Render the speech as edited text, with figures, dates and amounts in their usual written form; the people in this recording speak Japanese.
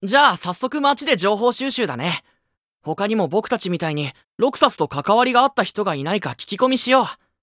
じゃあ早速街で情報収集だね。他にも僕たちみたいにロクサスと関わりがあった人がいないか聞き込みしよう。